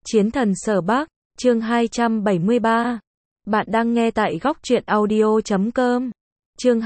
Chiến thần Sở Bắc, chương 273. Bạn đang nghe tại góc truyện audio.com. Chương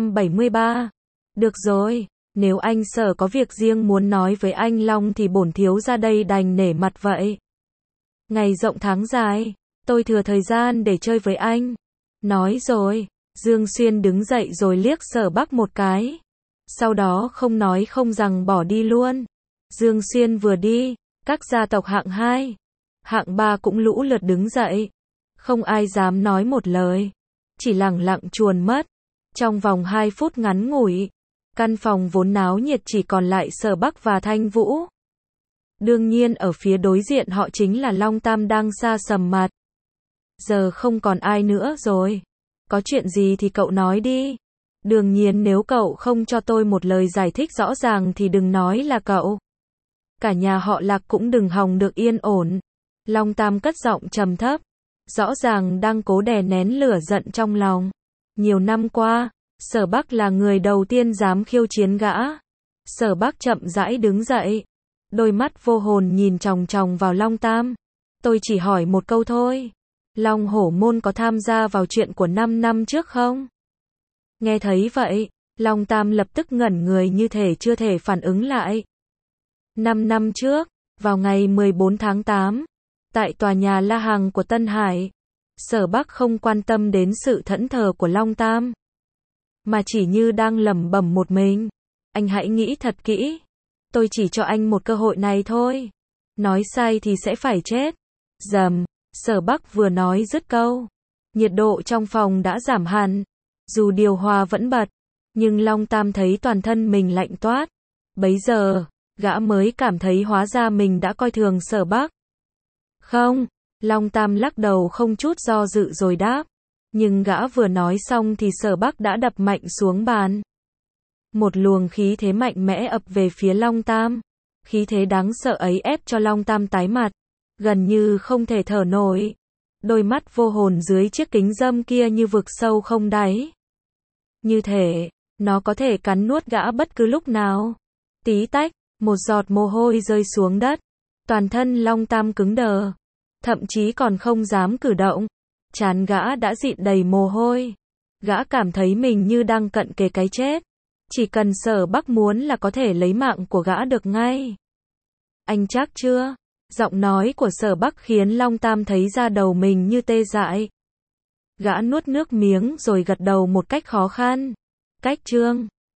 273. Được rồi, nếu anh Sở có việc riêng muốn nói với anh Long thì bổn thiếu ra đây đành nể mặt vậy. Ngày rộng tháng dài, tôi thừa thời gian để chơi với anh. Nói rồi, Dương Xuyên đứng dậy rồi liếc Sở Bắc một cái. Sau đó không nói không rằng bỏ đi luôn. Dương Xuyên vừa đi, các gia tộc hạng 2, hạng 3 cũng lũ lượt đứng dậy. Không ai dám nói một lời, chỉ lẳng lặng chuồn mất. Trong vòng 2 phút ngắn ngủi, căn phòng vốn náo nhiệt chỉ còn lại Sở Bắc và Thanh Vũ. Đương nhiên ở phía đối diện họ chính là Long Tam đang xa sầm mặt. Giờ không còn ai nữa rồi. Có chuyện gì thì cậu nói đi. Đương nhiên nếu cậu không cho tôi một lời giải thích rõ ràng thì đừng nói là cậu. Cả nhà họ Lạc cũng đừng hòng được yên ổn. Long Tam cất giọng trầm thấp, rõ ràng đang cố đè nén lửa giận trong lòng. Nhiều năm qua, Sở Bắc là người đầu tiên dám khiêu chiến gã. Sở Bắc chậm rãi đứng dậy, đôi mắt vô hồn nhìn chòng chòng vào Long Tam. Tôi chỉ hỏi một câu thôi. Long Hổ Môn có tham gia vào chuyện của 5 năm trước không? Nghe thấy vậy, Long Tam lập tức ngẩn người như thể chưa thể phản ứng lại. 5 năm trước, vào ngày 14 tháng 8, tại tòa nhà La Hằng của Tân Hải, Sở Bắc không quan tâm đến sự thẫn thờ của Long Tam, mà chỉ như đang lẩm bẩm một mình. Anh hãy nghĩ thật kỹ. Tôi chỉ cho anh một cơ hội này thôi. Nói sai thì sẽ phải chết. Rầm, Sở Bắc vừa nói dứt câu, nhiệt độ trong phòng đã giảm hẳn. Dù điều hòa vẫn bật, nhưng Long Tam thấy toàn thân mình lạnh toát. Bấy giờ, gã mới cảm thấy hóa ra mình đã coi thường Sở Bắc. Không, Long Tam lắc đầu không chút do dự rồi đáp. Nhưng gã vừa nói xong thì Sở Bắc đã đập mạnh xuống bàn. Một luồng khí thế mạnh mẽ ập về phía Long Tam. Khí thế đáng sợ ấy ép cho Long Tam tái mặt, gần như không thể thở nổi. Đôi mắt vô hồn dưới chiếc kính râm kia như vực sâu không đáy. Như thể, nó có thể cắn nuốt gã bất cứ lúc nào. Tí tách, một giọt mồ hôi rơi xuống đất. Toàn thân Long Tam cứng đờ, thậm chí còn không dám cử động. Trán gã đã dịn đầy mồ hôi. Gã cảm thấy mình như đang cận kề cái chết. Chỉ cần Sở Bắc muốn là có thể lấy mạng của gã được ngay. Anh chắc chưa? Giọng nói của Sở Bắc khiến Long Tam thấy da đầu mình như tê dại. Gã nuốt nước miếng rồi gật đầu một cách khó khăn. Cách trương.